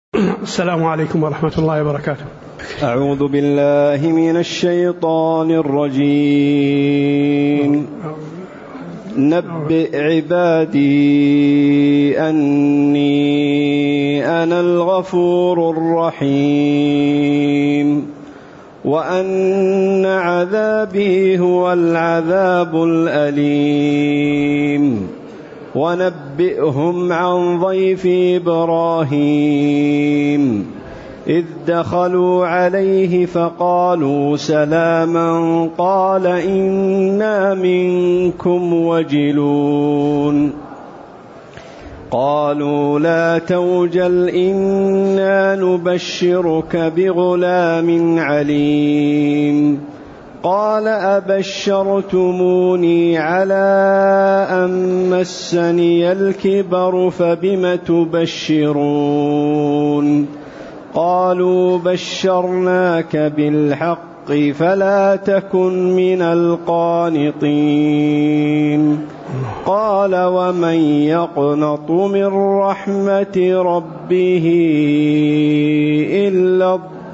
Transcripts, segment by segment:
السلام عليكم ورحمة الله وبركاته. أعوذ بالله من الشيطان الرجيم. نبئ عبادي أني أنا الغفور الرحيم وأن عذابي هو العذاب الأليم. ونبئهم عن ضيف إبراهيم إذ دخلوا عليه فقالوا سلاما قال إنا منكم وجلون. قالوا لا توجل إنا نبشرك بغلام عليم. قال أبشرتموني على أن مسني الكبر فبم تبشرون. قالوا بشرناك بالحق فلا تكن من القانطين. قال ومن يقنط من رحمة ربه إلا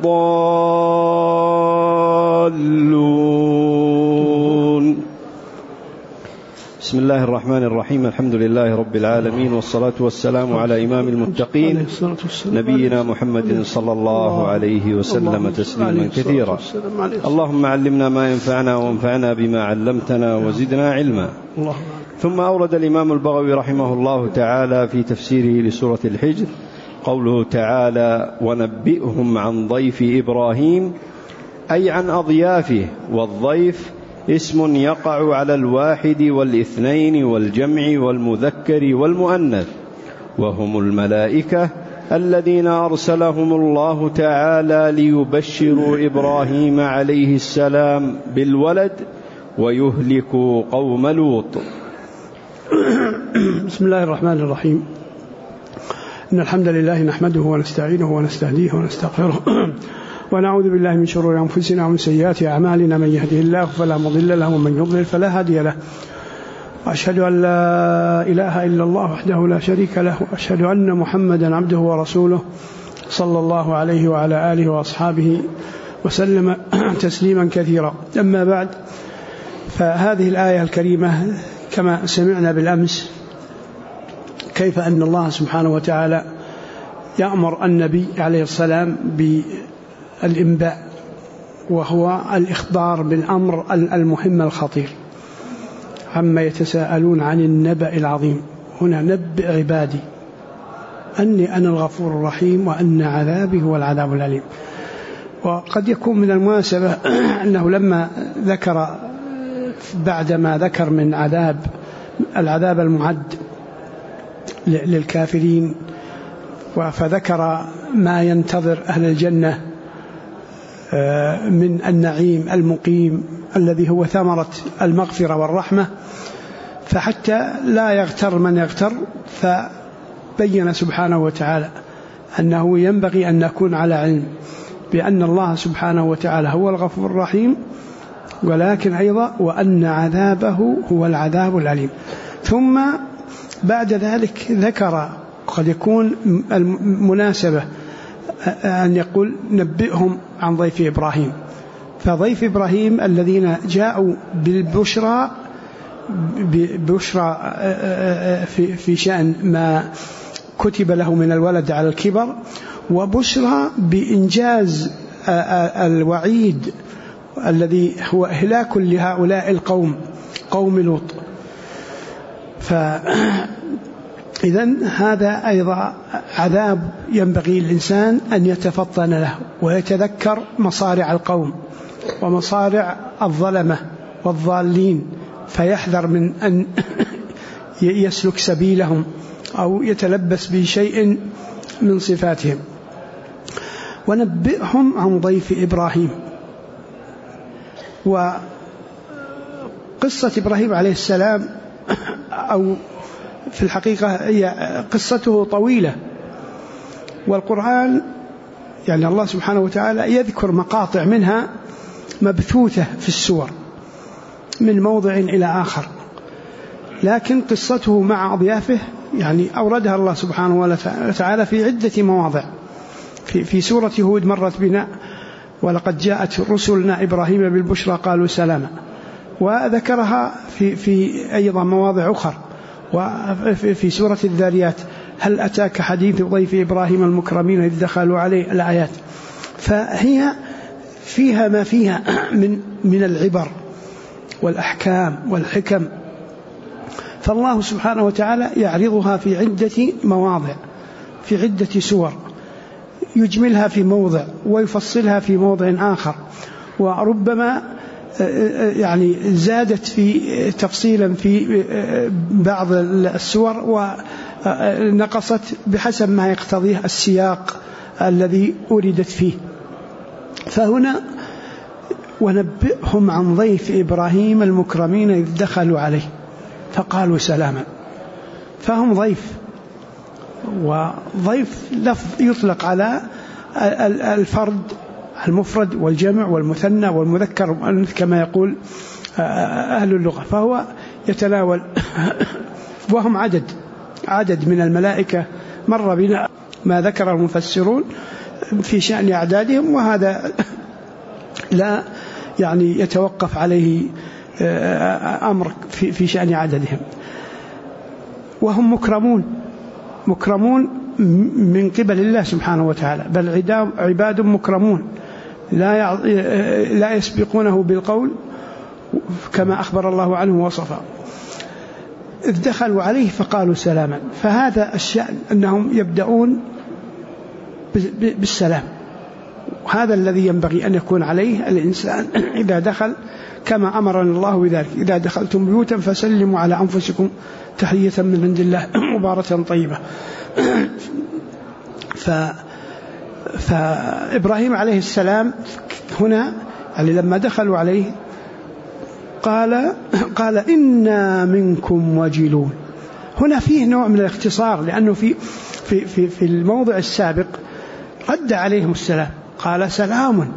الضالون. بسم الله الرحمن الرحيم. الحمد لله رب العالمين، والصلاة والسلام على إمام المتقين نبينا محمد صلى الله عليه وسلم تسليما كثيرا. اللهم علمنا ما ينفعنا وانفعنا بما علمتنا وزدنا علما. ثم أورد الإمام البغوي رحمه الله تعالى في تفسيره لسورة الحجر قوله تعالى ونبئهم عن ضيف إبراهيم، أي عن أضيافه. والضيف اسم يقع على الواحد والاثنين والجمع والمذكر والمؤنث، وهم الملائكة الذين أرسلهم الله تعالى ليبشروا إبراهيم عليه السلام بالولد ويهلكوا قوم لوط. بسم الله الرحمن الرحيم. إن الحمد لله نحمده ونستعينه ونستهديه ونستغفره ونعوذ بالله من شرور أنفسنا ومن سيئات أعمالنا، من يهده الله فلا مضل له ومن يضلل فلا هادي له. وأشهد أن لا إله إلا الله وحده لا شريك له، وأشهد أن محمدا عبده ورسوله صلى الله عليه وعلى آله وأصحابه وسلم تسليما كثيرا. أما بعد، فهذه الآية الكريمة كما سمعنا بالأمس كيف أن الله سبحانه وتعالى يأمر النبي عليه السلام بالإنباء، وهو الإخبار بالأمر المهم الخطير، عما يتساءلون عن النبأ العظيم. هنا نبئ عبادي أني أنا الغفور الرحيم وأن عذابي هو العذاب الأليم. وقد يكون من المناسبة أنه لما ذكر بعدما ذكر من العذاب المعد للكافرين، فذكر ما ينتظر أهل الجنة من النعيم المقيم الذي هو ثمرة المغفرة والرحمة، فحتى لا يغتر من يغتر، فبين سبحانه وتعالى أنه ينبغي أن نكون على علم بأن الله سبحانه وتعالى هو الغفور الرحيم، ولكن أيضا وأن عذابه هو العذاب الأليم. ثم بعد ذلك ذكر قد يكون المناسبة أن يقول نبئهم عن ضيف إبراهيم. فضيف إبراهيم الذين جاءوا بالبشرى في شأن ما كتب له من الولد على الكبر، وبشرى بإنجاز الوعيد الذي هو إهلاك لهؤلاء القوم، قوم لوط. إذن هذا أيضا عذاب ينبغي الإنسان أن يتفطن له ويتذكر مصارع القوم ومصارع الظلمة والضالين، فيحذر من أن يسلك سبيلهم أو يتلبس بشيء من صفاتهم. ونبئهم عن ضيف إبراهيم. وقصة إبراهيم عليه السلام أو في الحقيقة هي قصته طويلة، والقرآن يعني الله سبحانه وتعالى يذكر مقاطع منها مبثوثة في السور من موضع إلى آخر، لكن قصته مع أضيافه يعني أوردها الله سبحانه وتعالى في عدة مواضع. في سورة هود مرت بنا: ولقد جاءت رسلنا إبراهيم بالبشرى قالوا سلاما. وذكرها في أيضا مواضع أخرى، وفي سورة الذاريات: هل أتاك حديث ضيف إبراهيم المكرمين إذ دخلوا عليه، الآيات. فهي فيها ما فيها من العبر والأحكام والحكم، فالله سبحانه وتعالى يعرضها في عدة مواضع، في عدة سور، يجملها في موضع ويفصلها في موضع آخر، وربما يعني زادت في تفصيلا في بعض السور ونقصت بحسب ما يقتضيه السياق الذي أوردت فيه. فهنا: ونبئهم عن ضيف إبراهيم المكرمين إذ دخلوا عليه فقالوا سلاما. فهم ضيف، وضيف لفظ يطلق على الفرد المفرد والجمع والمثنى والمذكر كما يقول أهل اللغة، فهو يتناول وهم عدد من الملائكة مر بنا ما ذكر المفسرون في شأن أعدادهم، وهذا لا يعني يتوقف عليه أمر في شأن عددهم. وهم مكرمون من قبل الله سبحانه وتعالى، بل عباد مكرمون لا يسبقونه بالقول كما أخبر الله عنه وصفه. إذ دخلوا عليه فقالوا سلاما، فهذا الشأن أنهم يبدأون بالسلام، وهذا الذي ينبغي أن يكون عليه الإنسان إذا دخل، كما أمرنا الله بذلك: إذا دخلتم بيوتا فسلموا على أنفسكم تحية من عند الله مباركة طيبة. فإبراهيم عليه السلام هنا يعني لما دخلوا عليه قال إنا منكم وجلون. هنا فيه نوع من الاختصار، لأنه في الموضع السابق رد عليهم السلام، قال سلام،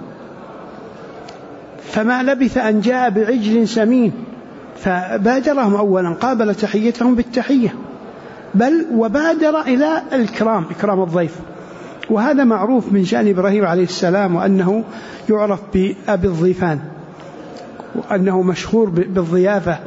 فما لبث أن جاء بعجل سمين، فبادرهم أولا، قابل تحيتهم بالتحية، بل وبادر إلى إكرام الضيف. وهذا معروف من شأن إبراهيم عليه السلام، وأنه يعرف بأبي الضيفان، وأنه مشهور بالضيافة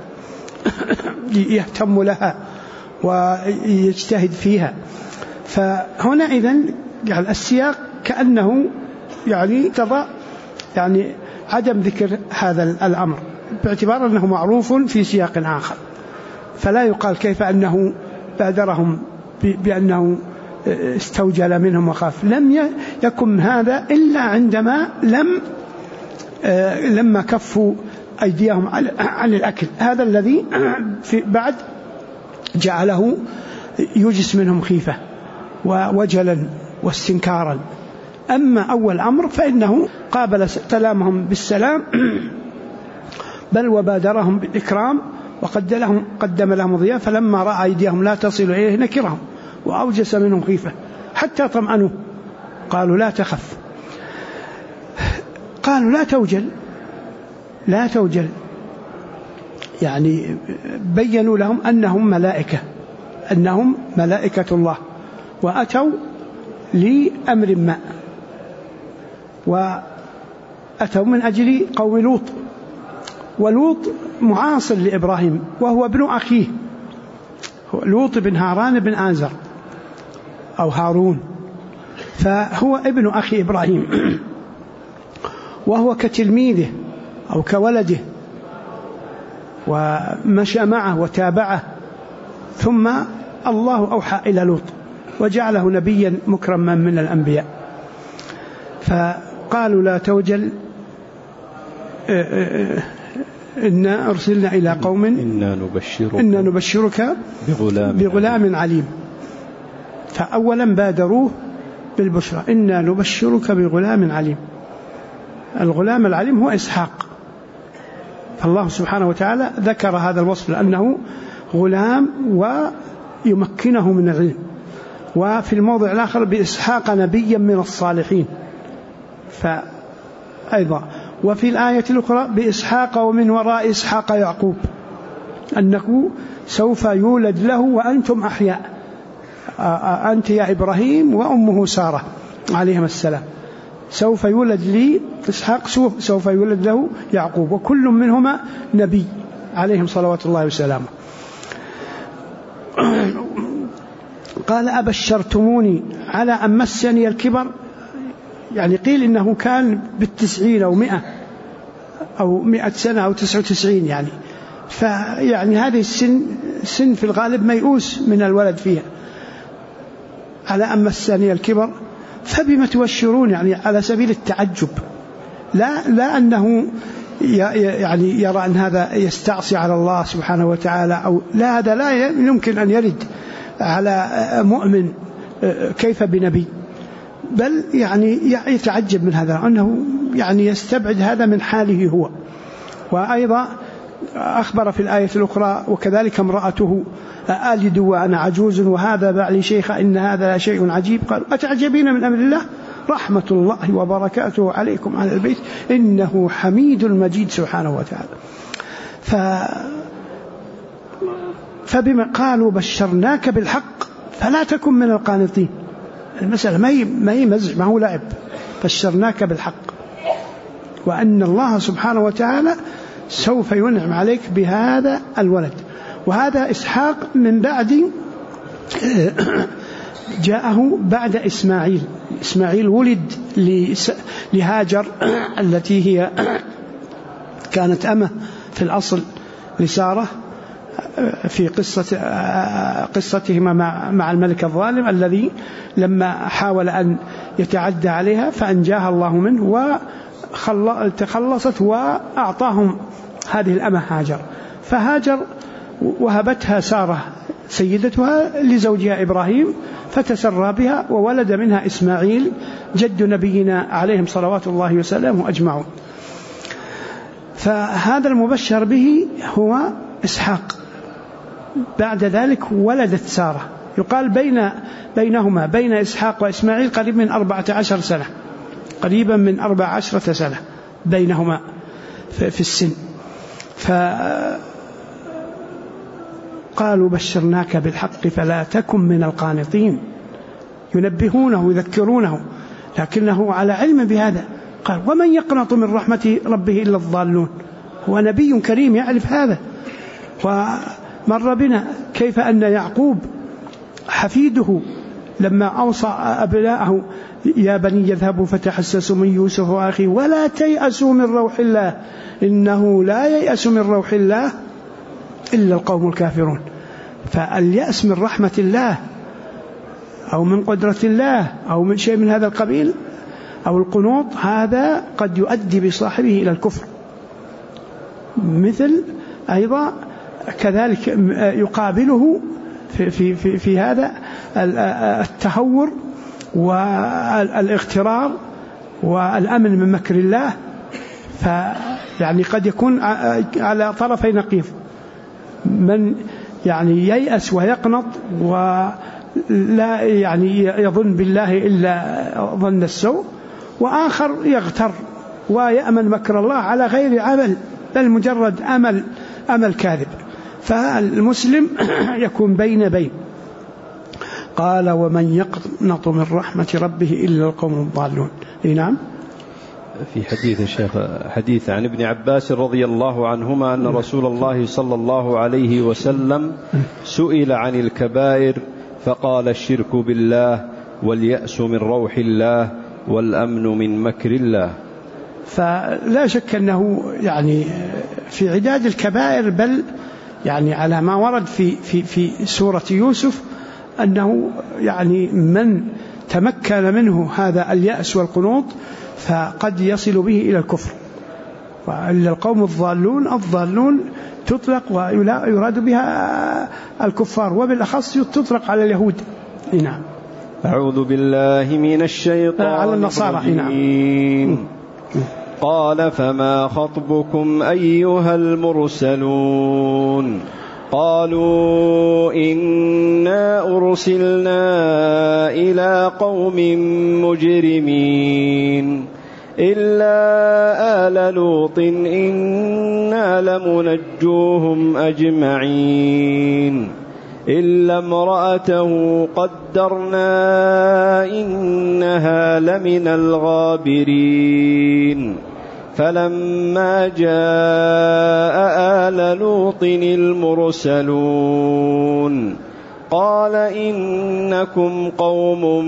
يهتم لها ويجتهد فيها. فهنا إذن يعني السياق كأنه يعني تضع يعني عدم ذكر هذا الأمر، باعتبار أنه معروف في سياق آخر، فلا يقال كيف أنه بادرهم بأنه استوجل منهم وخاف. لم يكن هذا إلا عندما لما كفوا أيديهم عن الأكل، هذا الذي بعد جعله يجس منهم خيفة ووجلا واستنكارا. أما أول أمر فإنه قابل سلامهم بالسلام، بل وبادرهم بالإكرام، قدم لهم ضيافة، فلما رأى أيديهم لا تصل إليه نكرهم وأوجس منهم خيفة حتى طمأنوا، قالوا لا تخف، قالوا لا توجل، يعني بيّنوا لهم أنهم ملائكة الله، وأتوا لأمر ما، وأتوا من أجل قوم لوط، ولوط معاصر لإبراهيم وهو ابن أخيه، لوط بن هاران بن آزر أو هارون، فهو ابن أخي إبراهيم، وهو كتلميذه أو كولده، ومشى معه وتابعه، ثم الله أوحى إلى لوط وجعله نبيا مكرما من الأنبياء. فقالوا لا توجل، إنا أرسلنا إلى قوم إنا نبشرك بغلام عليم. فأولا بادروه بالبشرى، إنا نبشرك بغلام عليم. الغلام العليم هو إسحاق، فالله سبحانه وتعالى ذكر هذا الوصف لأنه غلام ويمكنه من العلم. وفي الموضع الآخر بإسحاق نبيا من الصالحين، فأيضا وفي الآية الأخرى بإسحاق ومن وراء إسحاق يعقوب، أنه سوف يولد له وأنتم أحياء، أنت يا إبراهيم وأمه سارة، عليهم السلام، سوف يولد لي إسحاق، سوف يولد له يعقوب، وكل منهما نبي عليهم صلوات الله وسلامه. قال أبشرتموني على أن مسني الكبر، يعني قيل إنه كان 90 أو 100 أو 100 سنة أو 99 يعني، فيعني هذه السن في الغالب ميؤوس من الولد فيها. على أن مسني الكبر فبما تبشرون، يعني على سبيل التعجب، لا أنه يعني يرى أن هذا يستعصي على الله سبحانه وتعالى، أو لا، هذا لا يمكن أن يرد على مؤمن كيف بنبي، بل يعني يتعجب من هذا، أنه يعني يستبعد هذا من حاله هو. وأيضا أخبر في الآية الأخرى وكذلك امرأته ألد وأنا عجوز وهذا بعلي شيخ إن هذا شيء عجيب. قال أتعجبين من أمر الله رحمة الله وبركاته عليكم أهل البيت إنه حميد مجيد سبحانه وتعالى. فبما قالوا بشرناك بالحق فلا تكن من القانطين. المسألة ما هي مزح، ما هو لعب، بشرناك بالحق، وأن الله سبحانه وتعالى سوف ينعم عليك بهذا الولد. وهذا إسحاق من بعد جاءه بعد إسماعيل ولد لهاجر التي هي كانت أمه في الأصل لسارة في قصتهما مع الملك الظالم الذي لما حاول أن يتعدى عليها فأنجاها الله منه وتخلصت وأعطاهم هذه الأمة هاجر. فهاجر وهبتها سارة سيدتها لزوجها إبراهيم فتسرى بها وولد منها إسماعيل جد نبينا عليهم صلوات الله وسلامه أجمعون. فهذا المبشر به هو إسحاق. بعد ذلك ولدت سارة، يقال بينهما بين إسحاق وإسماعيل قريب من 14 سنة، قريبا من 14 سنة بينهما في السن. فقالوا بشرناك بالحق فلا تكن من القانطين، ينبهونه يذكرونه، لكنه على علم بهذا. قال ومن يقنط من رحمة ربه إلا الضالون. هو نبي كريم يعرف هذا. ومر بنا كيف أن يعقوب حفيده لما أوصى أبناءه يا بني يذهبوا فتحسسوا من يوسف وأخيه ولا تيأسوا من روح الله إنه لا ييأس من روح الله إلا القوم الكافرون. فاليأس من رحمة الله أو من قدرة الله أو من شيء من هذا القبيل أو القنوط، هذا قد يؤدي بصاحبه إلى الكفر. مثل أيضا كذلك يقابله في هذا التهور والاغترار والأمن من مكر الله. فيعني قد يكون على طرفي نقيض، من يعني ييأس ويقنط ولا يعني يظن بالله إلا ظن السوء، وآخر يغتر ويأمن مكر الله على غير عمل بل مجرد أمل كاذب. فالمسلم يكون بين. قال ومن يقنط من رحمة ربه إلا القوم الضالون. نعم. في حديث الشيخ حديث عن ابن عباس رضي الله عنهما أن رسول الله صلى الله عليه وسلم سئل عن الكبائر فقال الشرك بالله واليأس من روح الله والأمن من مكر الله. فلا شك أنه يعني في عداد الكبائر، بل يعني على ما ورد في سورة يوسف أنه يعني من تمكن منه هذا اليأس والقنوط فقد يصل به إلى الكفر. وإلا القوم الضالون تطلق ويراد بها الكفار، وبالأخص تطلق على اليهود. نعم. أعوذ بالله من الشيطان على النصارى. نعم. قال فما خطبكم أيها المرسلون قالوا إنا أرسلنا إلى قوم مجرمين إلا آل لوط إنا لمنجوهم أجمعين إلا امرأته قدرنا إنها لمن الغابرين فلما جاء آل لوط المرسلون قال إنكم قوم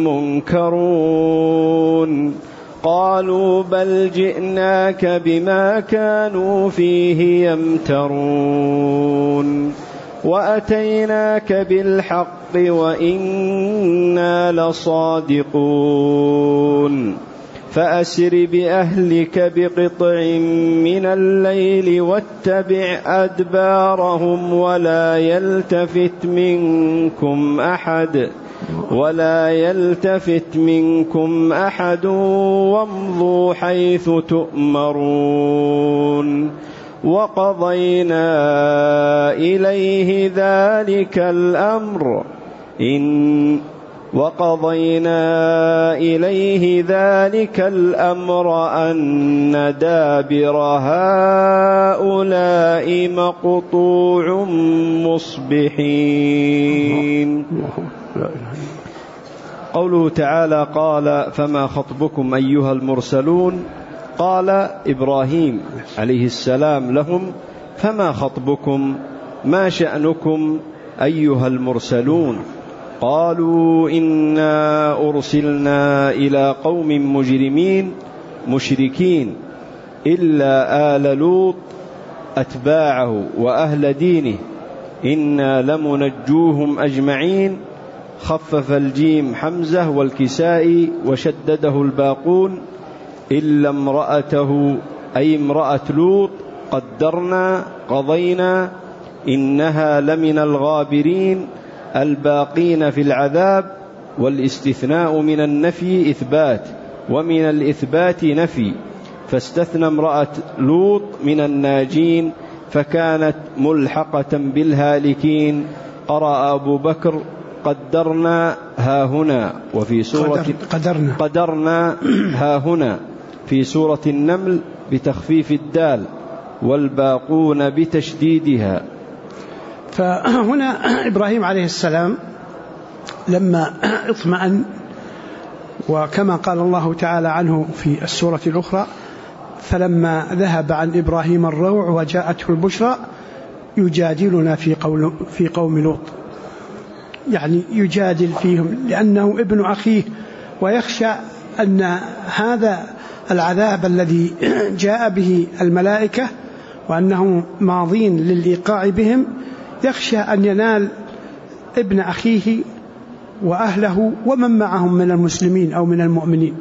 منكرون قالوا بل جئناك بما كانوا فيه يمترون وأتيناك بالحق وإنا لصادقون فأسر بأهلك بقطع من الليل واتبع أدبارهم ولا يلتفت منكم أحد وامضوا حيث تؤمرون وقضينا إليه ذلك الأمر أن دابر هؤلاء مقطوع مصبحين. قوله تعالى قال فما خطبكم أيها المرسلون، قال إبراهيم عليه السلام لهم فما خطبكم، ما شأنكم أيها المرسلون؟ قالوا إنا أرسلنا إلى قوم مشركين إلا آل لوط أتباعه وأهل دينه إنا لمنجوهم أجمعين. خفف الجيم حمزة والكسائي وشدده الباقون إلا امرأته أي امرأة لوط قضينا إنها لمن الغابرين الباقين في العذاب، والاستثناء من النفي إثبات ومن الإثبات نفي، فاستثنى امرأة لوط من الناجين فكانت ملحقة بالهالكين. قرأ أبو بكر قدرنا ها هنا، وفي سورة قدرنا ها هنا في سورة النمل بتخفيف الدال والباقون بتشديدها. فهنا إبراهيم عليه السلام لما اطمأن، وكما قال الله تعالى عنه في السورة الأخرى فلما ذهب عن إبراهيم الروع وجاءته البشرى يجادلنا في قوم لوط، يعني يجادل فيهم لأنه ابن أخيه، ويخشى أن هذا العذاب الذي جاء به الملائكة وأنهم ماضين للإيقاع بهم يخشى أن ينال ابن أخيه وأهله ومن معهم من المسلمين أو من المؤمنين.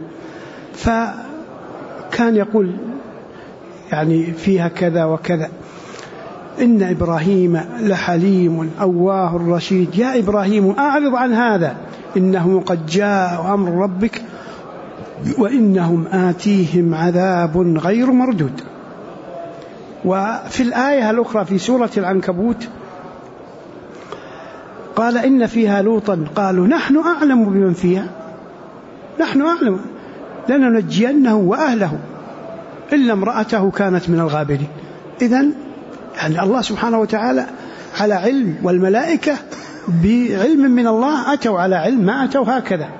فكان يقول يعني فيها كذا وكذا، إن إبراهيم لحليم أواه رشيد، يا إبراهيم أعرض عن هذا إنه قد جاء أمر ربك وإنهم آتيهم عذاب غير مردود. وفي الآية الأخرى في سورة العنكبوت قال إن فيها لوطا قالوا نحن أعلم بمن فيها، نحن أعلم لننجينه وأهله إلا امرأته كانت من الغابرين. إذن يعني الله سبحانه وتعالى على علم، والملائكة بعلم من الله أتوا على علم، ما أتوا هكذا،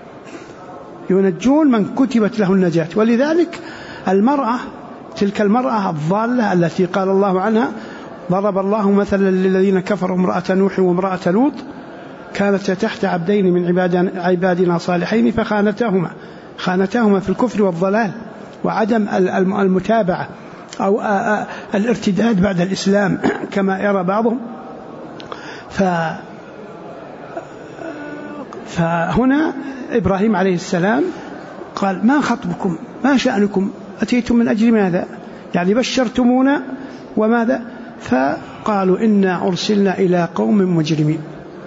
ينجون من كتبت له النجاة. ولذلك المرأة، تلك المرأة الضالة التي قال الله عنها ضرب الله مثلا للذين كفروا امرأة نوح وامرأة لوط كانت تحت عبدين من عبادنا صالحين فخانتاهما في الكفر والضلال وعدم المتابعة أو الارتداد بعد الإسلام كما يرى بعضهم. فهنا إبراهيم عليه السلام قال ما خطبكم، ما شأنكم، أتيتم من أجل ماذا؟ يعني بشرتمونا وماذا؟ فقالوا إنا أرسلنا إلى قوم مجرمين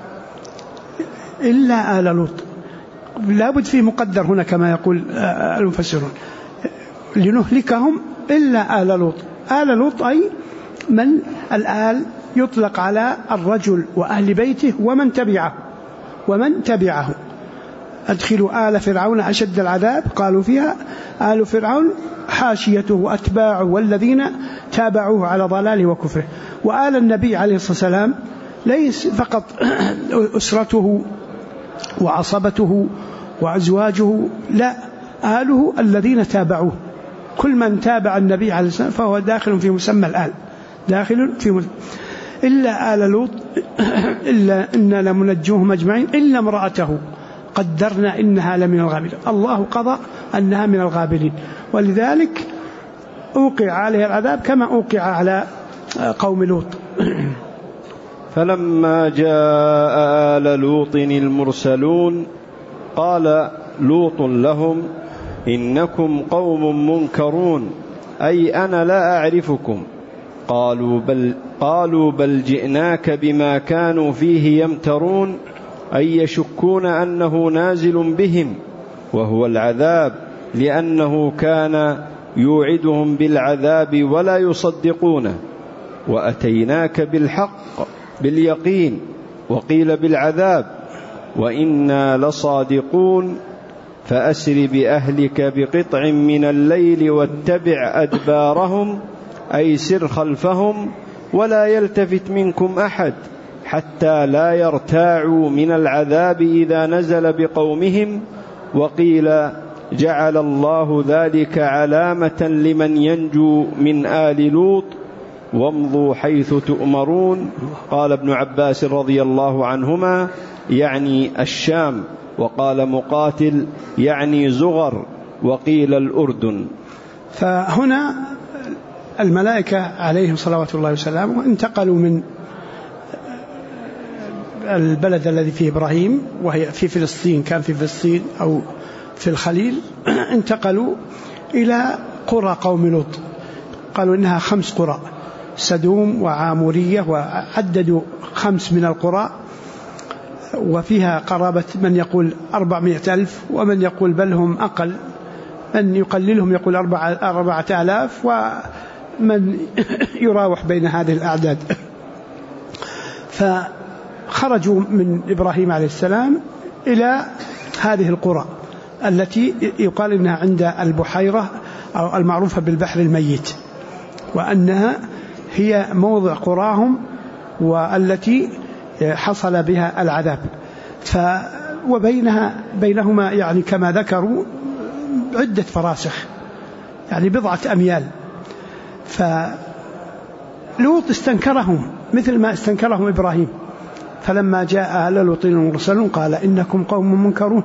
إلا آل لوط. لابد فيه مقدر هنا كما يقول المفسرون، لنهلكهم إلا آل لوط. آل لوط أي من الآل يطلق على الرجل وأهل بيته ومن تبعه. أدخلوا آل فرعون أشد العذاب، قالوا فيها آل فرعون حاشيته وأتباعه والذين تابعوه على ضلاله وكفره. وآل النبي عليه الصلاة والسلام ليس فقط أسرته وعصبته وأزواجه لا، آله الذين تابعوه، كل من تابع النبي عليه السلام فهو داخل في مسمى الآل، داخل في إلا آل لوط إلا إنا لمنجوهم أجمعين إلا امرأته قدرنا إنها لمن الغابرين. الله قضى أنها من الغابرين، ولذلك أوقع عليه العذاب كما أوقع على قوم لوط. فلما جاء آل لوط المرسلون قال لوط لهم إنكم قوم منكرون، أي أنا لا أعرفكم. قالوا بل جئناك بما كانوا فيه يمترون، أي يشكون أنه نازل بهم وهو العذاب، لأنه كان يوعدهم بالعذاب ولا يصدقونه. وأتيناك بالحق باليقين، وقيل بالعذاب، وإنا لصادقون. فأسر بأهلك بقطع من الليل واتبع أدبارهم، أي سر خلفهم ولا يلتفت منكم أحد حتى لا يرتاعوا من العذاب إذا نزل بقومهم. وقيل جعل الله ذلك علامة لمن ينجو من آل لوط، وامضوا حيث تؤمرون. قال ابن عباس رضي الله عنهما يعني الشام، وقال مقاتل يعني زغر، وقيل الأردن. فهنا الملائكة عليهم صلوات الله وسلامه انتقلوا من البلد الذي فيه إبراهيم وهي في فلسطين، كان في فلسطين أو في الخليل، انتقلوا إلى قرى قوم لوط. قالوا إنها 5 قرى، سدوم وعامورية، وعددوا 5 من القرى، وفيها قرابة من يقول 400,000 ومن يقول بل هم أقل، من يقللهم يقول 4,000 ومن يراوح بين هذه الأعداد. فخرجوا من إبراهيم عليه السلام إلى هذه القرى التي يقال إنها عند البحيرة أو المعروفة بالبحر الميت، وأنها هي موضع قراهم والتي حصل بها العذاب. وبينهما يعني كما ذكروا عدة فراسخ، يعني 10 أميال. فلوط استنكرهم مثل ما استنكرهم إبراهيم. فلما جاء آل لوط المرسلون قال إنكم قوم منكرون،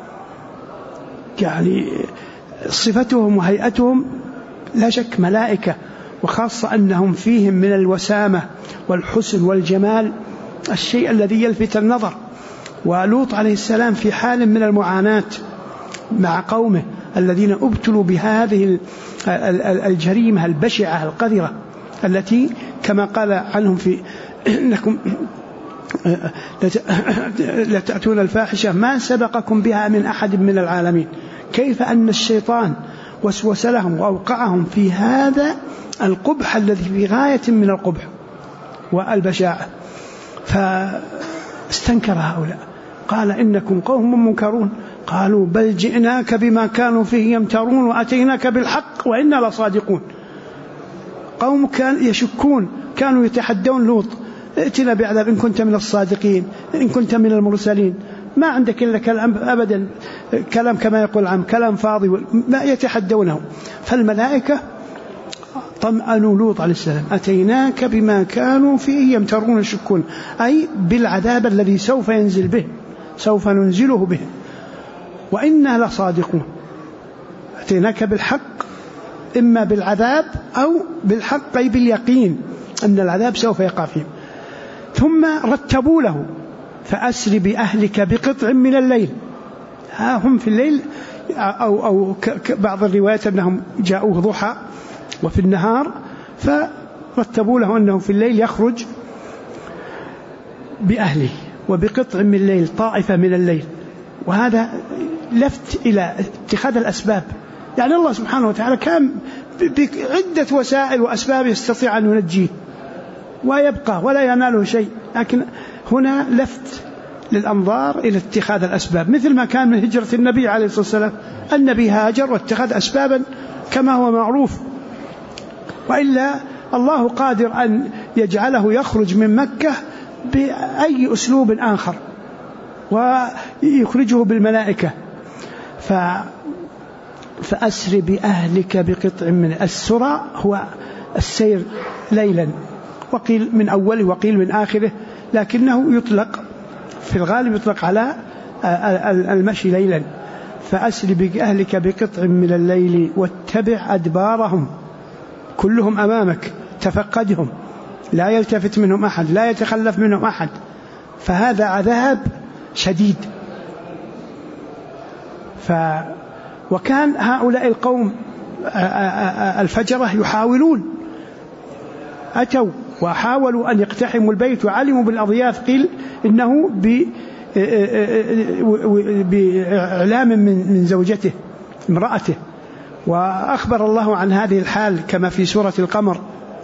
يعني صفتهم وهيئتهم لا شك ملائكة، وخاصة أنهم فيهم من الوسامة والحسن والجمال الشيء الذي يلفت النظر. ولوط عليه السلام في حال من المعاناة مع قومه الذين ابتلوا بهذه الجريمة البشعة القذرة التي كما قال عنهم في إنكم لتأتون الفاحشة ما سبقكم بها من أحد من العالمين. كيف أن الشيطان وسوس لهم وأوقعهم في هذا القبح الذي في غاية من القبح والبشاعة. فاستنكر هؤلاء، قال إنكم قوم منكرون. قالوا بل جئناك بما كانوا فيه يمترون وأتيناك بالحق وإنا لصادقون. قوم كانوا يشكون، كانوا يتحدون لوط ائتنا بعذاب إن كنت من الصادقين، إن كنت من المرسلين. ما عندك إلا كلام أبدا، كلام كما يقول عام كلام فاضي، ما يتحدونه. فالملائكة طمأنوا لوط عليه السلام، أتيناك بما كانوا فيه يمترون يشكون، أي بالعذاب الذي سوف ينزل به، سوف ننزله به، وإنا لصادقون. أتيناك بالحق، إما بالعذاب أو بالحق أي باليقين أن العذاب سوف يقع فيه. ثم رتبوا له فأسر بأهلك بقطع من الليل. هم في الليل أو بعض الروايات أنهم جاءوه ضحى وفي النهار، فرتبوا له أنه في الليل يخرج بأهله وبقطع من الليل، طائفة من الليل. وهذا لفت إلى اتخاذ الأسباب. يعني الله سبحانه وتعالى كان بعدة وسائل وأسباب يستطيع أن ينجيه ويبقى ولا يناله شيء، لكن هنا لفت للأنظار إلى اتخاذ الأسباب، مثل ما كان من هجرة النبي عليه الصلاة والسلام. النبي هاجر واتخذ أسبابا كما هو معروف، وإلا الله قادر أن يجعله يخرج من مكة بأي أسلوب آخر ويخرجه بالملائكة فأسر بأهلك بقطع من السرى هو السير ليلا، وقيل من أوله وقيل من آخره، لكنه يطلق في الغالب يطلق على المشي ليلا. فأسر بأهلك بقطع من الليل واتبع أدبارهم، كلهم أمامك، تفقدهم، لا يلتفت منهم أحد، لا يتخلف منهم أحد، فهذا عذاب شديد. وكان هؤلاء القوم الفجرة يحاولون، أتوا وحاولوا أن يقتحموا البيت وعلموا بالأضياف، قيل إنه بإعلام من زوجته امرأته، وأخبر الله عن هذه الحال كما في سورة القمر: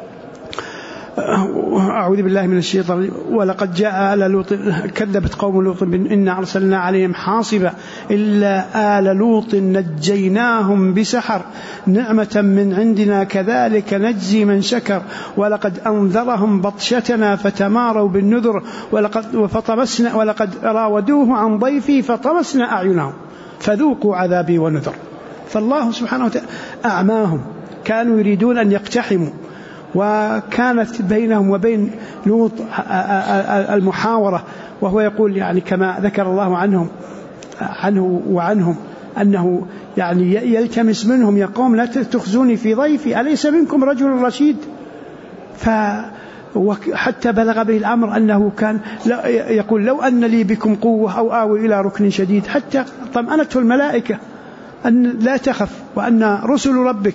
أعوذ بالله من الشيطان، ولقد جاء آل لوط كذبت قوم لوط إنا أرسلنا عليهم حاصبا إلا آل لوط نجيناهم بسحر نعمة من عندنا كذلك نجزي من شكر ولقد أنذرهم بطشتنا فتماروا بالنذر ولقد راودوه عن ضيفي فطمسنا أعينهم فذوقوا عذابي ونذر. فالله سبحانه وتعالى أعماهم، كانوا يريدون أن يقتحموا، وكانت بينهم وبين لوط المحاورة، وهو يقول يعني كما ذكر الله عنه وعنهم أنه يعني يلتمس منهم: يا قوم لا تخزوني في ضيفي أليس منكم رجل رشيد؟ وحتى بلغ به الأمر أنه كان يقول: لو أن لي بكم قوة أو آوي إلى ركن شديد، حتى طمأنته الملائكة أن لا تخف وأن رسل ربك.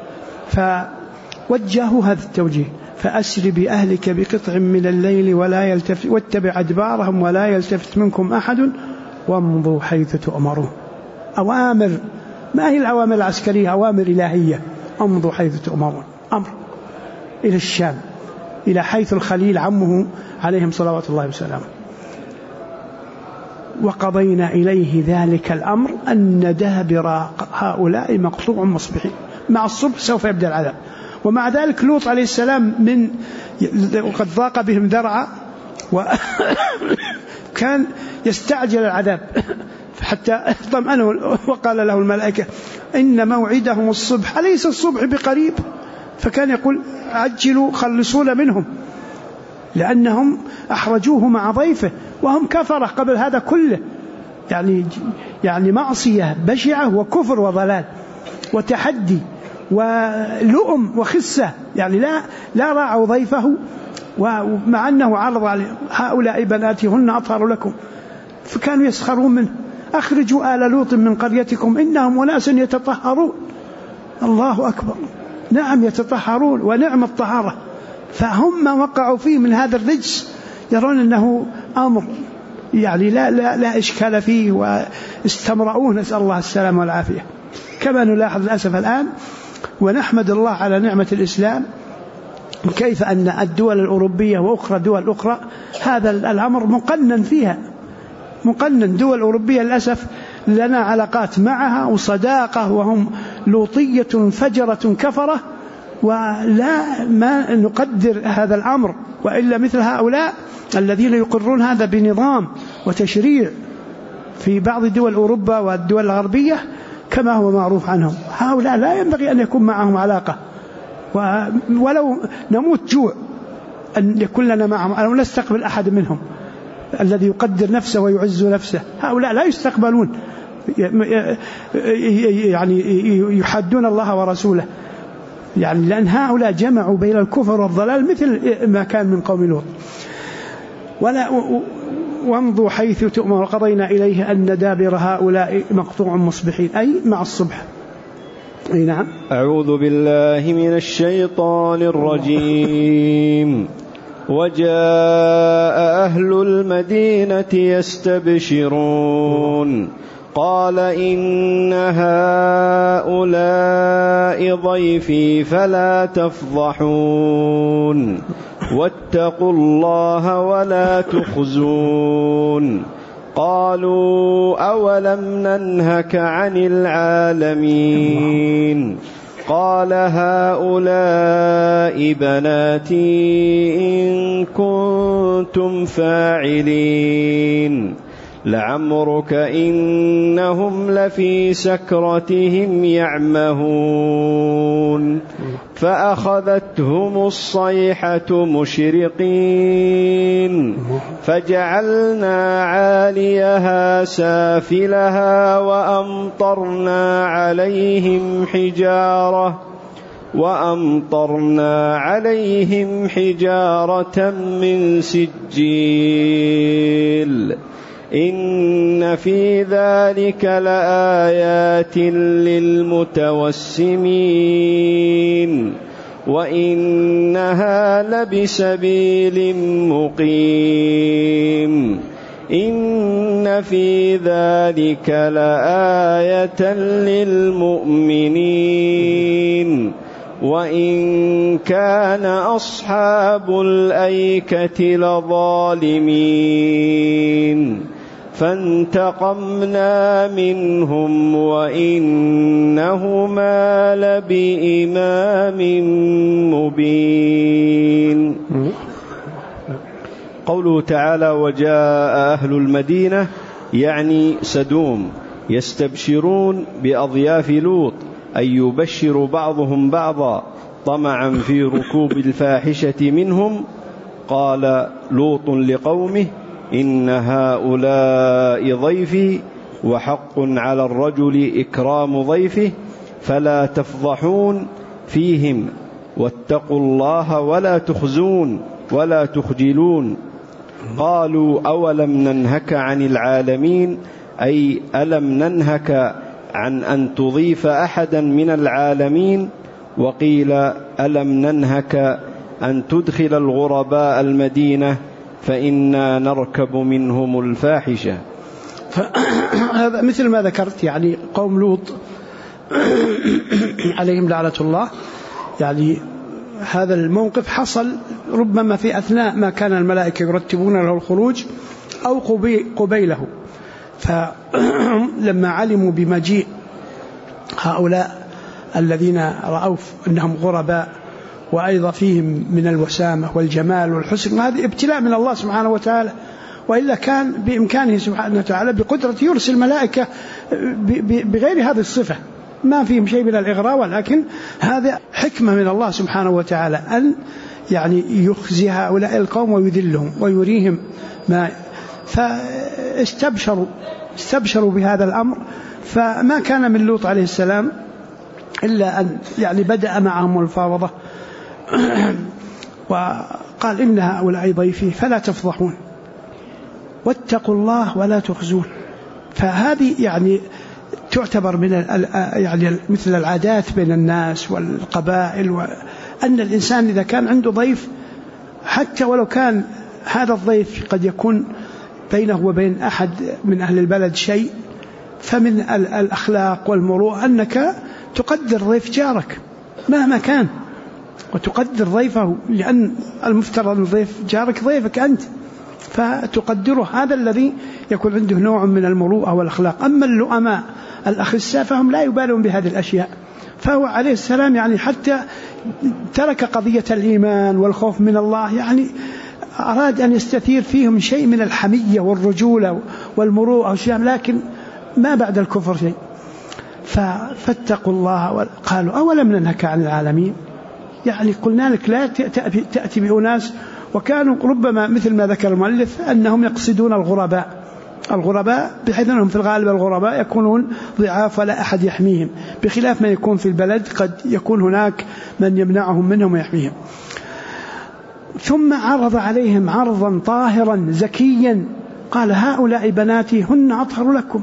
وجهوا هذا التوجيه: فأسر بأهلك بقطع من الليل واتبع أدبارهم ولا يلتفت منكم أحد وامضوا حيث تؤمرون. أوامر، ما هي الأوامر العسكرية؟ أوامر إلهية. امضوا حيث تؤمرون، أمر إلى الشام، إلى حيث الخليل عمه عليهم صلوات الله وسلامه. وقضينا إليه ذلك الأمر أن دابر هؤلاء مقطوع مصبحين، مع الصبح سوف يبدأ العذاب. ومع ذلك لوط عليه السلام وقد ضاق بهم ذرعا وكان يستعجل العذاب، حتى طمأنه وقال له الملائكة: إن موعدهم الصبح أليس الصبح بقريب؟ فكان يقول: عجلوا خلصونا منهم، لأنهم أحرجوه مع ضيفه وهم كفرة قبل هذا كله، يعني معصية بشعة وكفر وضلال وتحدي ولؤم وخسة، يعني لا راعوا ضيفه، ومع أنه عرض عليه: هؤلاء بناتي هن أطهر لكم، فكانوا يسخرون منه: أخرجوا آل لوط من قريتكم إنهم أناس يتطهرون. الله أكبر، نعم يتطهرون ونعم الطهارة، فهم ما وقعوا فيه من هذا الرجس يرون أنه أمر يعني لا إشكال فيه، واستمرؤوه، نسأل الله السلام والعافية، كما نلاحظ للأسف الآن. ونحمد الله على نعمة الإسلام، كيف أن الدول الأوروبية وأخرى دول أخرى هذا الأمر مقنن فيها، مقنن. دول أوروبية للأسف لنا علاقات معها وصداقة، وهم لوطية فجرة كفرة، ولا ما نقدر هذا الأمر، وإلا مثل هؤلاء الذين يقرون هذا بنظام وتشريع في بعض دول أوروبا والدول الغربية كما هو معروف عنهم، هؤلاء لا ينبغي أن يكون معهم علاقة، ولو نموت جوع أن يكون لنا معهم، أو نستقبل أحد منهم الذي يقدر نفسه ويعز نفسه. هؤلاء لا يستقبلون، يعني يحدون الله ورسوله، يعني لأن هؤلاء جمعوا بين الكفر والضلال مثل ما كان من قوم لوط. وامضوا حيث تؤمر وقضينا إليه أن دابر هؤلاء مقطوع مصبحين، أي مع الصبح. أي نعم. أعوذ بالله من الشيطان الرجيم. وجاء أهل المدينة يستبشرون قال إن هؤلاء ضيفي فلا تفضحون واتقوا الله ولا تخزون. قالوا أولم ننهك عن العالمين قال هؤلاء بناتي إن كنتم فاعلين لعمرك إنهم لفي سكرتهم يعمهون فأخذتهم الصيحة مشرقين فجعلنا عاليها سافلها وأمطرنا عليهم حجارة من سجيل إن في ذلك لآيات للمتوسمين وإنها لبسبيل مقيم إن في ذلك لآية للمؤمنين وإن كان أصحاب الأيكة لظالمين فانتقمنا منهم وإنهما لبإمام مبين. قوله تعالى وجاء أهل المدينة يعني سدوم يستبشرون بأضياف لوط أي يبشر بعضهم بعضا طمعا في ركوب الفاحشة منهم. قال لوط لقومه إن هؤلاء ضيفي وحق على الرجل إكرام ضيفه فلا تفضحون فيهم واتقوا الله ولا تخزون ولا تخجلون. قالوا أولم ننهك عن العالمين أي ألم ننهك عن أن تضيف أحدا من العالمين. وقيل ألم ننهك أن تدخل الغرباء المدينة فإنا نركب منهم الفاحشة. هذا مثل ما ذكرت يعني قوم لوط عليهم لعنة الله، يعني هذا الموقف حصل ربما في أثناء ما كان الملائكة يرتبون له الخروج أو قبيله، فلما علموا بمجيء هؤلاء الذين رأوا أنهم غرباء وأيضا فيهم من الوسامة والجمال والحسن، هذا ابتلاء من الله سبحانه وتعالى، وإلا كان بإمكانه سبحانه وتعالى بقدرته يرسل ملائكة بغير هذه الصفة ما فيهم شيء من الإغراء، ولكن هذا حكمة من الله سبحانه وتعالى أن يعني يخزي هؤلاء القوم ويذلهم ويريهم ما، فاستبشروا بهذا الأمر. فما كان من لوط عليه السلام إلا أن يعني بدأ معهم الفاوضة وقال إن هؤلاء ضيفي فلا تفضحون واتقوا الله ولا تخزون. فهذه يعني تعتبر من يعني مثل العادات بين الناس والقبائل، وأن الإنسان إذا كان عنده ضيف حتى ولو كان هذا الضيف قد يكون بينه وبين أحد من أهل البلد شيء، فمن الأخلاق والمروءة أنك تقدر ضيف جارك مهما كان وتقدر ضيفه، لأن المفترض أن ضيف جارك ضيفك أنت فتقدره. هذا الذي يكون عنده نوع من المروءة والأخلاق. أما اللؤماء الأخساء فهم لا يبالون بهذه الأشياء. فهو عليه السلام يعني حتى ترك قضية الإيمان والخوف من الله، يعني أراد أن يستثير فيهم شيء من الحمية والرجولة والمروءة والشيء، لكن ما بعد الكفر شيء. فاتقوا الله. قالوا أولم ننهك عن العالمين، يعني قلنا لك لا تأتي بأناس، وكانوا ربما مثل ما ذكر المؤلف أنهم يقصدون الغرباء بحيث أنهم في الغالب الغرباء يكونون ضعاف ولا أحد يحميهم، بخلاف ما يكون في البلد قد يكون هناك من يمنعهم منهم ويحميهم. ثم عرض عليهم عرضا طاهرا زكيا قال هؤلاء بناتي هن أطهر لكم.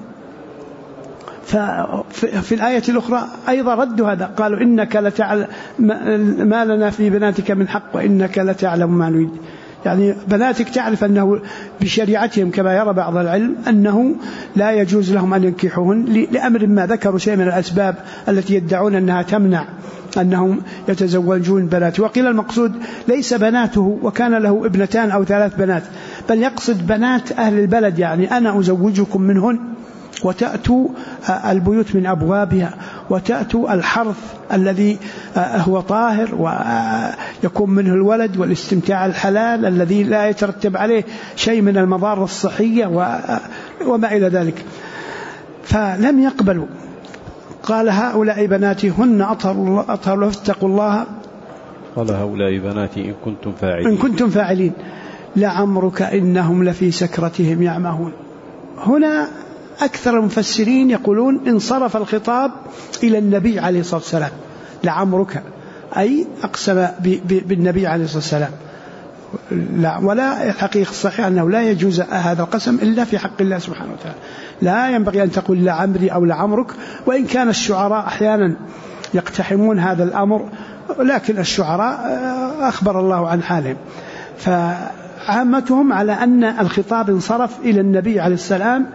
ففي الآية الأخرى أيضا ردوا هذا، قالوا إنك لتعلم ما لنا في بناتك من حق وإنك لتعلم ما نريد. يعني بناتك تعرف أنه بشريعتهم كما يرى بعض العلم أنه لا يجوز لهم أن ينكحوهن لأمر ما، ذكروا شيء من الأسباب التي يدعون أنها تمنع أنهم يتزوجون بنات. وقيل المقصود ليس بناته وكان له ابنتان أو 3 بنات، بل يقصد بنات أهل البلد، يعني أنا أزوجكم منهن وتأتوا البيوت من أبوابها وتأتوا الحرث الذي هو طاهر ويكون منه الولد والاستمتاع الحلال الذي لا يترتب عليه شيء من المضار الصحية وما إلى ذلك، فلم يقبلوا. قال هؤلاء بناتي هن أطهر فاتقوا الله. قال هؤلاء بناتي إن كنتم فاعلين لعمرك إنهم لفي سكرتهم يعمهون. هنا أكثر المفسرين يقولون انصرف الخطاب إلى النبي عليه الصلاة والسلام، لعمرك أي أقسم بالنبي عليه الصلاة والسلام. لا، ولا الحقيقة الصحيح أنه لا يجوز هذا القسم إلا في حق الله سبحانه وتعالى. لا ينبغي أن تقول لعمري أو لعمرك، وإن كان الشعراء أحيانا يقتحمون هذا الأمر، لكن الشعراء أخبر الله عن حالهم. فعامتهم على أن الخطاب انصرف إلى النبي عليه السلام،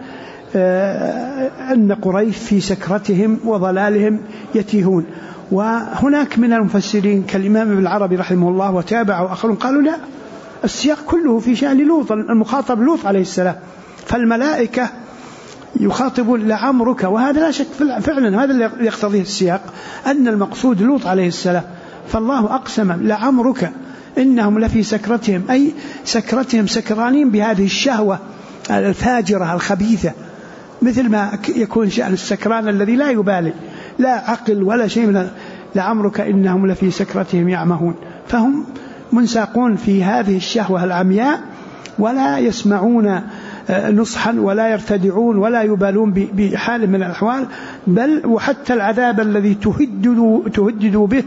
أن قريش في سكرتهم وضلالهم يتيهون. وهناك من المفسرين كالإمام ابن العربي رحمه الله وتابعه آخرون قالوا لا، السياق كله في شأن لوط، المخاطب لوط عليه السلام، فالملائكة يخاطبون لعمرك، وهذا لا شك فعلا هذا اللي يقتضيه السياق، أن المقصود لوط عليه السلام. فالله أقسم لعمرك إنهم لفي سكرتهم، أي سكرتهم سكرانين بهذه الشهوة الفاجرة الخبيثة، مثل ما يكون شأن السكران الذي لا يبالي، لا عقل ولا شيء من لعمرك إنهم لفي سكرتهم يعمهون. فهم منساقون في هذه الشهوة العمياء، ولا يسمعون نصحا ولا يرتدعون ولا يبالون بحال من الأحوال، بل وحتى العذاب الذي تهددوا به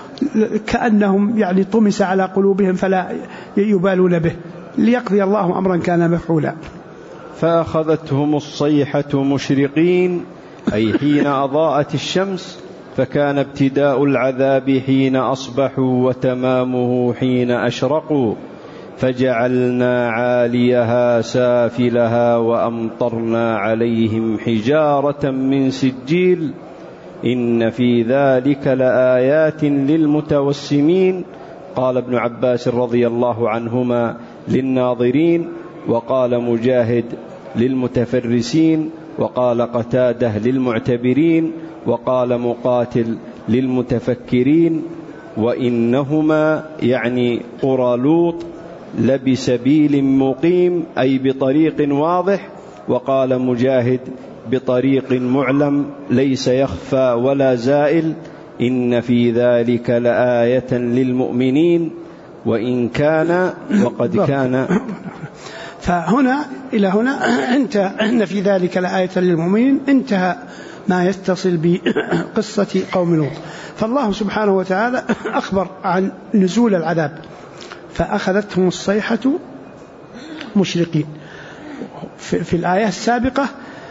كأنهم يعني طمس على قلوبهم فلا يبالون به، ليقضي الله أمرا كان مفعولا. فأخذتهم الصيحة مشرقين، أي حين أضاءت الشمس، فكان ابتداء العذاب حين أصبحوا وتمامه حين أشرقوا، فجعلنا عاليها سافلها وأمطرنا عليهم حجارة من سجيل إن في ذلك لآيات للمتوسمين. قال ابن عباس رضي الله عنهما للناظرين، وقال مجاهد للمتفرسين، وقال قتاده للمعتبرين، وقال مقاتل للمتفكرين. وإنهما يعني قرى لوط لبسبيل مقيم، أي بطريق واضح. وقال مجاهد بطريق معلم ليس يخفى ولا زائل، إن في ذلك لآية للمؤمنين وإن كان وقد كان. فهنا إلى هنا إن في ذلك لآية للمؤمنين، انتهى ما يتصل بقصة قوم لوط. فالله سبحانه وتعالى أخبر عن نزول العذاب، فأخذتهم الصيحة مشرقين. في الآية السابقة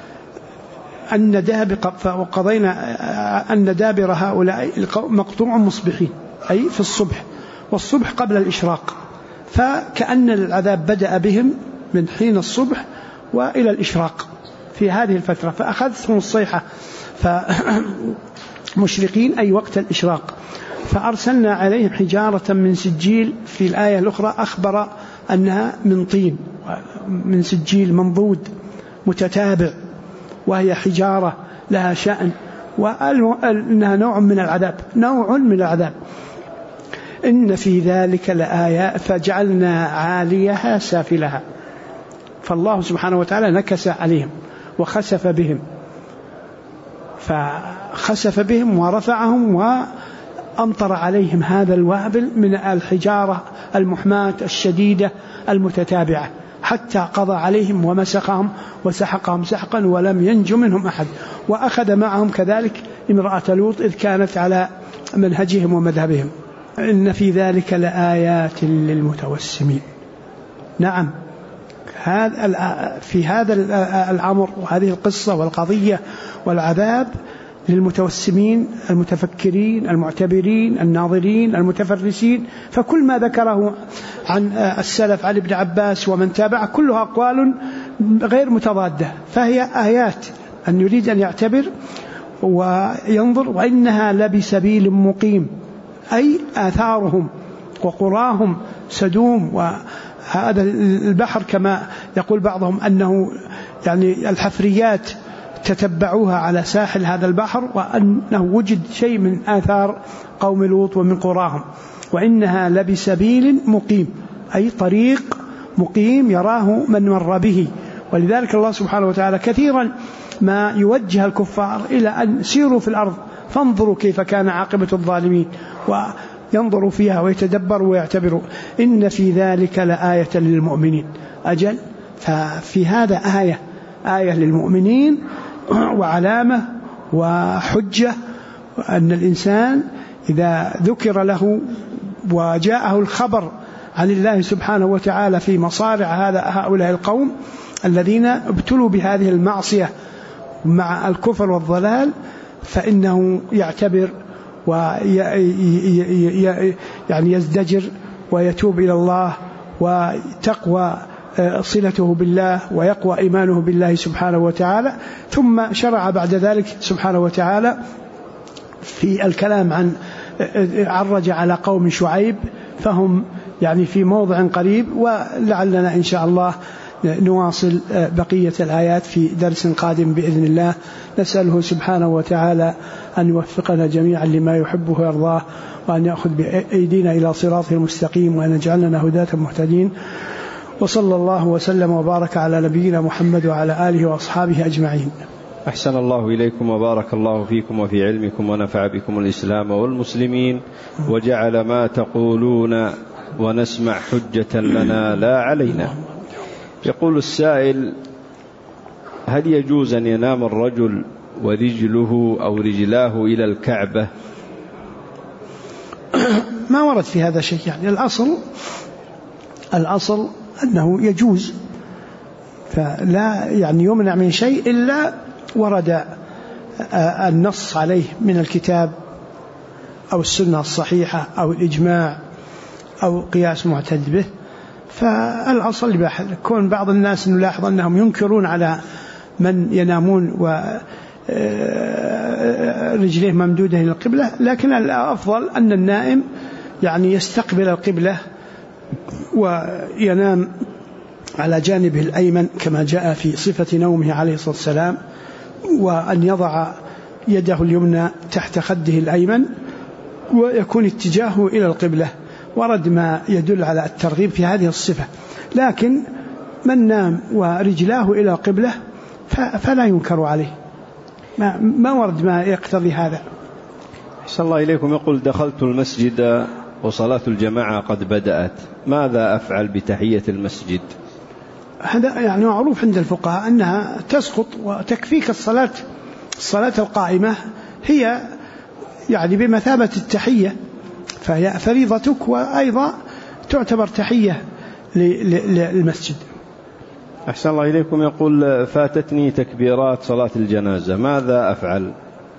أن وقضينا أن دابر هؤلاء مقطوع مصبحين، أي في الصبح، والصبح قبل الإشراق، فكأن العذاب بدأ بهم من حين الصبح وإلى الإشراق في هذه الفترة. فأخذتهم الصيحة مشرقين، أي وقت الإشراق، فأرسلنا عليهم حجارة من سجيل. في الآية الأخرى أخبر أنها من طين، من سجيل منضود متتابع، وهي حجارة لها شأن، وأنها نوع من العذاب. إن في ذلك لآية فجعلنا عاليها سافلها. فالله سبحانه وتعالى نكس عليهم وخسف بهم ورفعهم، وأمطر عليهم هذا الوابل من الحجارة المحماة الشديدة المتتابعة، حتى قضى عليهم ومسخهم وسحقهم سحقا ولم ينج منهم أحد. وأخذ معهم كذلك امرأة لوط إذ كانت على منهجهم ومذهبهم. إن في ذلك لآيات للمتوسمين. نعم، في هذا الأمر وهذه القصة والقضية والعذاب للمتوسمين، المتفكرين، المعتبرين، الناظرين، المتفرسين. فكل ما ذكره عن السلف عن ابن عباس ومن تابع كلها أقوال غير متضادة، فهي آيات أن يريد أن يعتبر وينظر. وإنها لبسبيل مقيم، أي آثارهم وقراهم سدوم، وهذا البحر كما يقول بعضهم أنه يعني الحفريات تتبعوها على ساحل هذا البحر، وأنه وجد شيء من آثار قوم لوط ومن قراهم. وإنها لبسبيل مقيم، أي طريق مقيم يراه من مر به، ولذلك الله سبحانه وتعالى كثيرا ما يوجه الكفار إلى أن سيروا في الأرض فانظروا كيف كان عاقبة الظالمين، وينظروا فيها ويتدبروا ويعتبروا إن في ذلك لآية للمؤمنين. أجل، ففي هذا آية للمؤمنين وعلامة وحجة أن الإنسان إذا ذكر له وجاءه الخبر عن الله سبحانه وتعالى في مصارع هؤلاء القوم الذين ابتلوا بهذه المعصية مع الكفر والضلال، فإنه يعتبر يعني يزدجر ويتوب إلى الله، وتقوى صلته بالله ويقوى إيمانه بالله سبحانه وتعالى. ثم شرع بعد ذلك سبحانه وتعالى في الكلام عن عرج على قوم شعيب، فهم يعني في موضع قريب، ولعلنا إن شاء الله نواصل بقية الآيات في درس قادم بإذن الله. نسأله سبحانه وتعالى أن يوفقنا جميعا لما يحبه ويرضاه، وأن يأخذ بأيدينا إلى صراطه المستقيم، وأن يجعلنا هداة مهتدين. وصلى الله وسلم وبارك على نبينا محمد وعلى آله وأصحابه أجمعين. أحسن الله إليكم وبارك الله فيكم وفي علمكم ونفع بكم الإسلام والمسلمين، وجعل ما تقولون ونسمع حجة لنا لا علينا. يقول السائل: هل يجوز أن ينام الرجل ورجله أو رجلاه إلى الكعبة؟ ما ورد في هذا شيء، يعني الأصل أنه يجوز، فلا يعني يمنع من شيء إلا ورد النص عليه من الكتاب أو السنة الصحيحة أو الإجماع أو قياس معتد به. فالأصل الإباحة. كون بعض الناس نلاحظ أنهم ينكرون على من ينامون ورجليه ممدودة إلى القبلة، لكن الأفضل أن النائم يعني يستقبل القبلة وينام على جانبه الأيمن كما جاء في صفة نومه عليه الصلاة والسلام، وأن يضع يده اليمنى تحت خده الأيمن ويكون اتجاهه إلى القبلة. ورد ما يدل على الترغيب في هذه الصفة، لكن من نام ورجلاه إلى القبلة فلا ينكر عليه، ما ورد ما يقتضي هذا. أحسن الله إليكم. يقول: دخلت المسجد وصلاة الجماعة قد بدأت، ماذا أفعل بتحية المسجد؟ هذا يعني معروف عند الفقهاء أنها تسقط وتكفيك الصلاة القائمة، هي يعني بمثابة التحية، فهي فريضتك وأيضا تعتبر تحية للمسجد. أحسن الله إليكم. يقول: فاتتني تكبيرات صلاة الجنازة، ماذا أفعل؟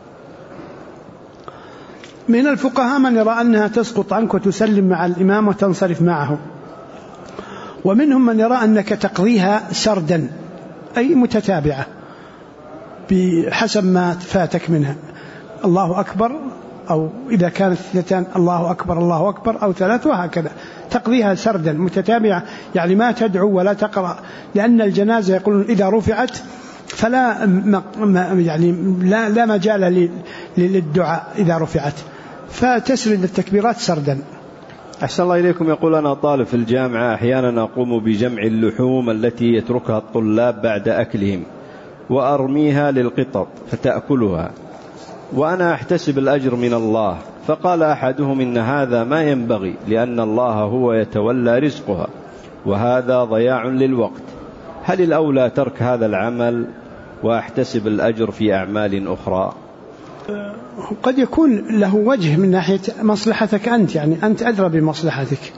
من الفقهاء من يرى أنها تسقط عنك وتسلم مع الإمام وتنصرف معه، ومنهم من يرى أنك تقضيها سردا أي متتابعة بحسب ما فاتك منها، الله أكبر، أو إذا كانت اثنتان الله أكبر الله أكبر، أو ثلاث، وهكذا تقضيها سردا متتابعة، يعني ما تدعو ولا تقرأ، لأن الجنازة يقولون إذا رفعت فلا يعني لا مجال للدعاء إذا رفعت، فتسرد التكبيرات سردا. أحسن الله إليكم. يقول: أنا طالب في الجامعة، أحيانا أقوم بجمع اللحوم التي يتركها الطلاب بعد أكلهم وأرميها للقطط فتأكلها، وأنا أحتسب الأجر من الله، فقال أحدهم إن هذا ما ينبغي لأن الله هو يتولى رزقها، وهذا ضياع للوقت، هل الأولى ترك هذا العمل وأحتسب الأجر في أعمال أخرى؟ قد يكون له وجه من ناحية مصلحتك أنت، يعني أنت أدرى بمصلحتك،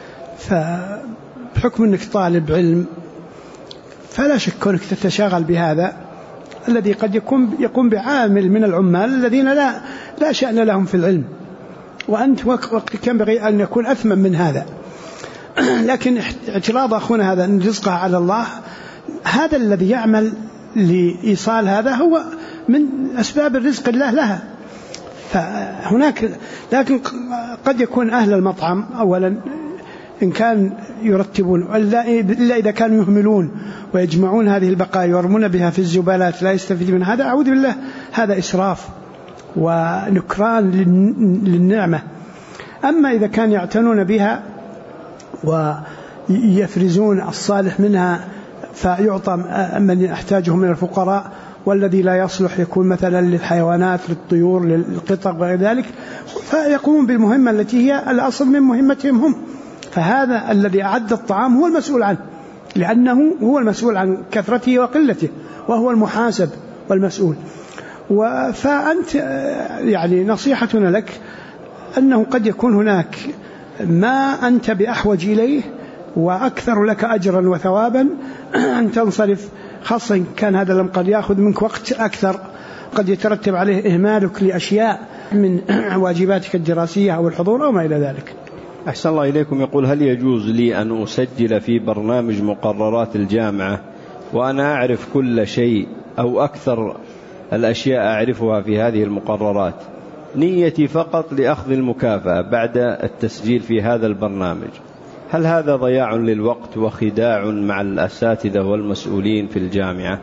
فبحكم أنك طالب علم فلا شك كونك تتشاغل بهذا الذي قد يقوم بعامل من العمال الذين لا شأن لهم في العلم، وأنت وقتك ينبغي أن يكون أثمن من هذا. لكن اعتراض أخونا هذا أن رزقها على الله، هذا الذي يعمل لإيصال هذا هو من أسباب الرزق الله لها، فهناك. لكن قد يكون أهل المطعم أولا إن كان يرتبون، إلا إذا كانوا يهملون ويجمعون هذه البقايا ويرمون بها في الزبالات لا يستفيد من هذا، أعوذ بالله، هذا إسراف ونكران للنعمة. أما إذا كان يعتنون بها ويفرزون الصالح منها فيعطى من يحتاجه من الفقراء، والذي لا يصلح يكون مثلا للحيوانات، للطيور، للقطط وغير ذلك، فيقومون بالمهمة التي هي الأصل من مهمتهم هم. فهذا الذي أعد الطعام هو المسؤول عنه، لأنه هو المسؤول عن كثرته وقلته، وهو المحاسب والمسؤول. فأنت يعني نصيحتنا لك أنه قد يكون هناك ما أنت بأحوج إليه وأكثر لك أجرا وثوابا أن تنصرف، خاصة كان هذا الأمر قد يأخذ منك وقت أكثر، قد يترتب عليه إهمالك لأشياء من واجباتك الدراسية أو الحضور أو ما إلى ذلك. أحسن الله إليكم. يقول: هل يجوز لي أن أسجل في برنامج مقررات الجامعة وأنا أعرف كل شيء أو أكثر الأشياء أعرفها في هذه المقررات، نيتي فقط لأخذ المكافأة بعد التسجيل في هذا البرنامج؟ هل هذا ضياع للوقت وخداع مع الأساتذة والمسؤولين في الجامعة؟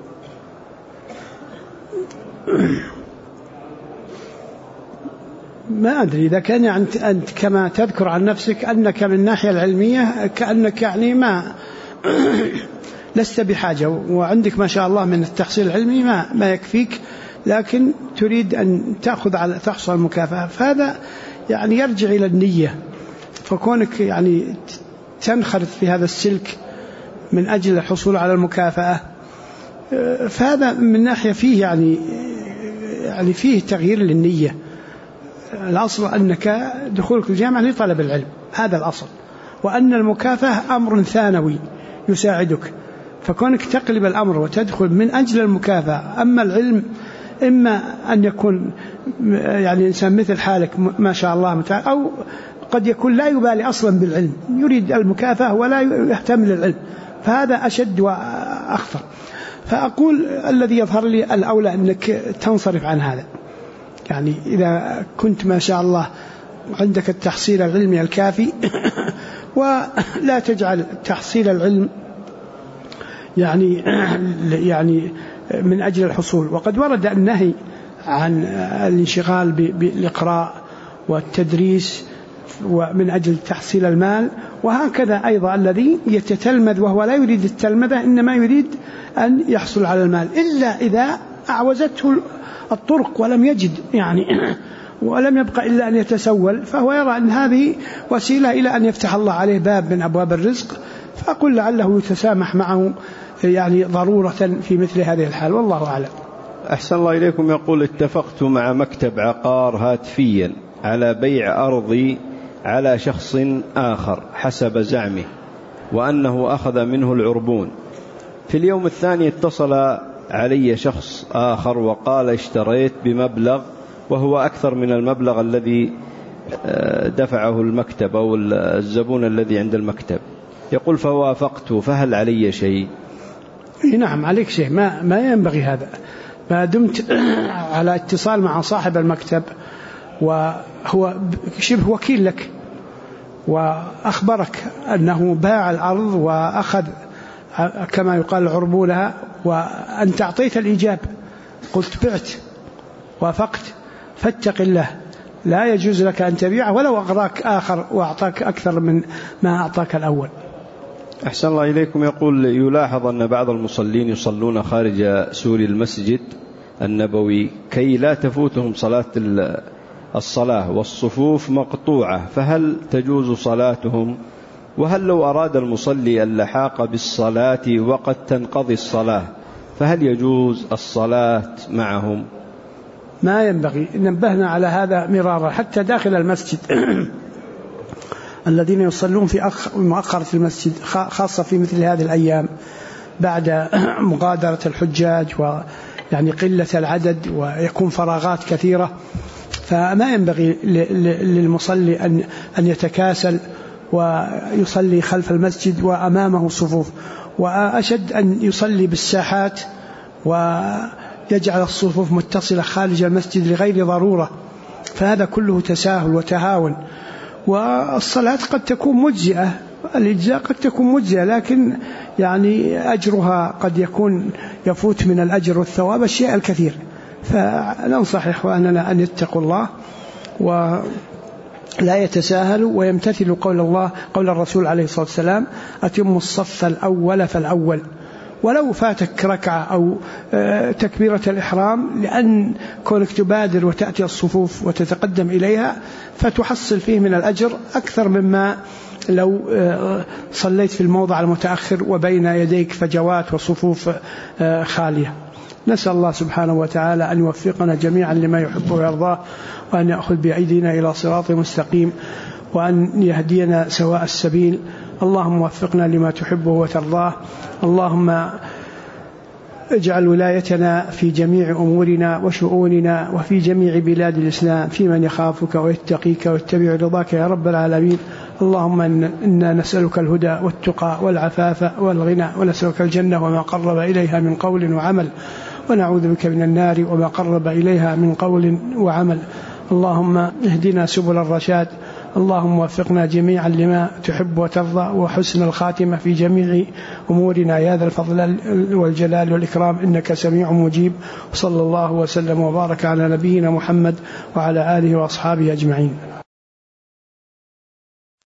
ما أدري إذا كان أنت كما تذكر عن نفسك أنك من الناحية العلمية كأنك يعني ما لست بحاجة، وعندك ما شاء الله من التحصيل العلمي ما يكفيك، لكن تريد أن تحصل المكافأة، فهذا يعني يرجع إلى النية. فكونك يعني تنخرط في هذا السلك من أجل الحصول على المكافأة، فهذا من ناحية فيه يعني فيه تغيير للنية. الأصل أنك دخولك الجامعة لطلب العلم، هذا الأصل، وأن المكافأة أمر ثانوي يساعدك، فكونك تقلب الأمر وتدخل من أجل المكافأة. أما العلم إما أن يكون يعني إنسان مثل حالك ما شاء الله أو قد يكون لا يبالي أصلا بالعلم، يريد المكافأة ولا يهتم للعلم، فهذا أشد وأخطر. فأقول الذي يظهر لي الأولى أنك تنصرف عن هذا. يعني إذا كنت ما شاء الله عندك التحصيل العلمي الكافي ولا تجعل تحصيل العلم يعني من أجل الحصول. وقد ورد النهي عن الانشغال بالإقراء والتدريس ومن أجل تحصيل المال، وهكذا أيضا الذي يتتلمذ وهو لا يريد التلمذة، إنما يريد أن يحصل على المال، إلا إذا أعوزته الطرق ولم يجد ولم يبقى إلا أن يتسول، فهو يرى أن هذه وسيلة إلى أن يفتح الله عليه باب من أبواب الرزق، فأقول لعله يتسامح معه ضرورة في مثل هذه الحال، والله أعلم. أحسن الله إليكم. يقول: اتفقت مع مكتب عقار هاتفيا على بيع أرضي على شخص آخر حسب زعمه، وأنه أخذ منه العربون. في اليوم الثاني اتصل علي شخص آخر وقال: اشتريت بمبلغ وهو أكثر من المبلغ الذي دفعه المكتب أو الزبون الذي عند المكتب. يقول: فوافقت، فهل علي شيء؟ نعم عليك شيء، ما ينبغي هذا، ما دمت على اتصال مع صاحب المكتب وهو شبه وكيل لك وأخبرك أنه باع الأرض وأخذ كما يقال عربونها، وأنت أعطيت الإجابة، قلت بعت، وافقت، فاتق الله، لا يجوز لك أن تبيعه ولو أغراك آخر وأعطاك أكثر من ما أعطاك الأول. أحسن الله إليكم. يقول: يلاحظ أن بعض المصلين يصلون خارج سور المسجد النبوي كي لا تفوتهم الصلاة والصفوف مقطوعة، فهل تجوز صلاتهم؟ وهل لو أراد المصلي اللحاق بالصلاة وقد تنقضي الصلاة فهل يجوز الصلاة معهم؟ ما ينبغي، نبهنا على هذا مرارا حتى داخل المسجد الذين يصلون في مؤخرة المسجد، خاصة في مثل هذه الأيام بعد مغادرة الحجاج ويعني قلة العدد ويكون فراغات كثيرة، فما ينبغي للمصلي أن يتكاسل ويصلي خلف المسجد وأمامه صفوف، وأشد أن يصلي بالساحات ويجعل الصفوف متصلة خارج المسجد لغير ضرورة، فهذا كله تساهل وتهاون. والصلاة قد تكون مجزئة، الإجزاء قد تكون مجزئة، لكن يعني أجرها قد يكون يفوت من الأجر والثواب الشيء الكثير. فننصح إخواننا أن يتقوا الله ولا يتساهلوا ويمتثلوا قول الرسول عليه الصلاة والسلام: أتموا الصف الأول فالأول. ولو فاتك ركعة أو تكبيرة الإحرام، لأن كونك تبادر وتأتي الصفوف وتتقدم إليها فتحصل فيه من الأجر أكثر مما لو صليت في الموضع المتأخر وبين يديك فجوات وصفوف خالية. نسأل الله سبحانه وتعالى أن يوفقنا جميعا لما يحبه ويرضاه، وأن يأخذ بأيدينا إلى صراط مستقيم، وأن يهدينا سواء السبيل. اللهم وفقنا لما تحبه وترضاه. اللهم اجعل ولايتنا في جميع أمورنا وشؤوننا وفي جميع بلاد الإسلام في من يخافك ويتقيك ويتبع رضاك يا رب العالمين. اللهم إنا نسألك الهدى والتقى والعفاف والغنى، ونسألك الجنة وما قرب إليها من قول وعمل، ونعوذ بك من النار وما قرب إليها من قول وعمل. اللهم اهدنا سبل الرشاد. اللهم وفقنا جميعا لما تحب وترضى، وحسن الخاتمة في جميع أمورنا يا ذا الفضل والجلال والإكرام، إنك سميع مجيب. صلى الله وسلم وبارك على نبينا محمد وعلى آله وأصحابه أجمعين.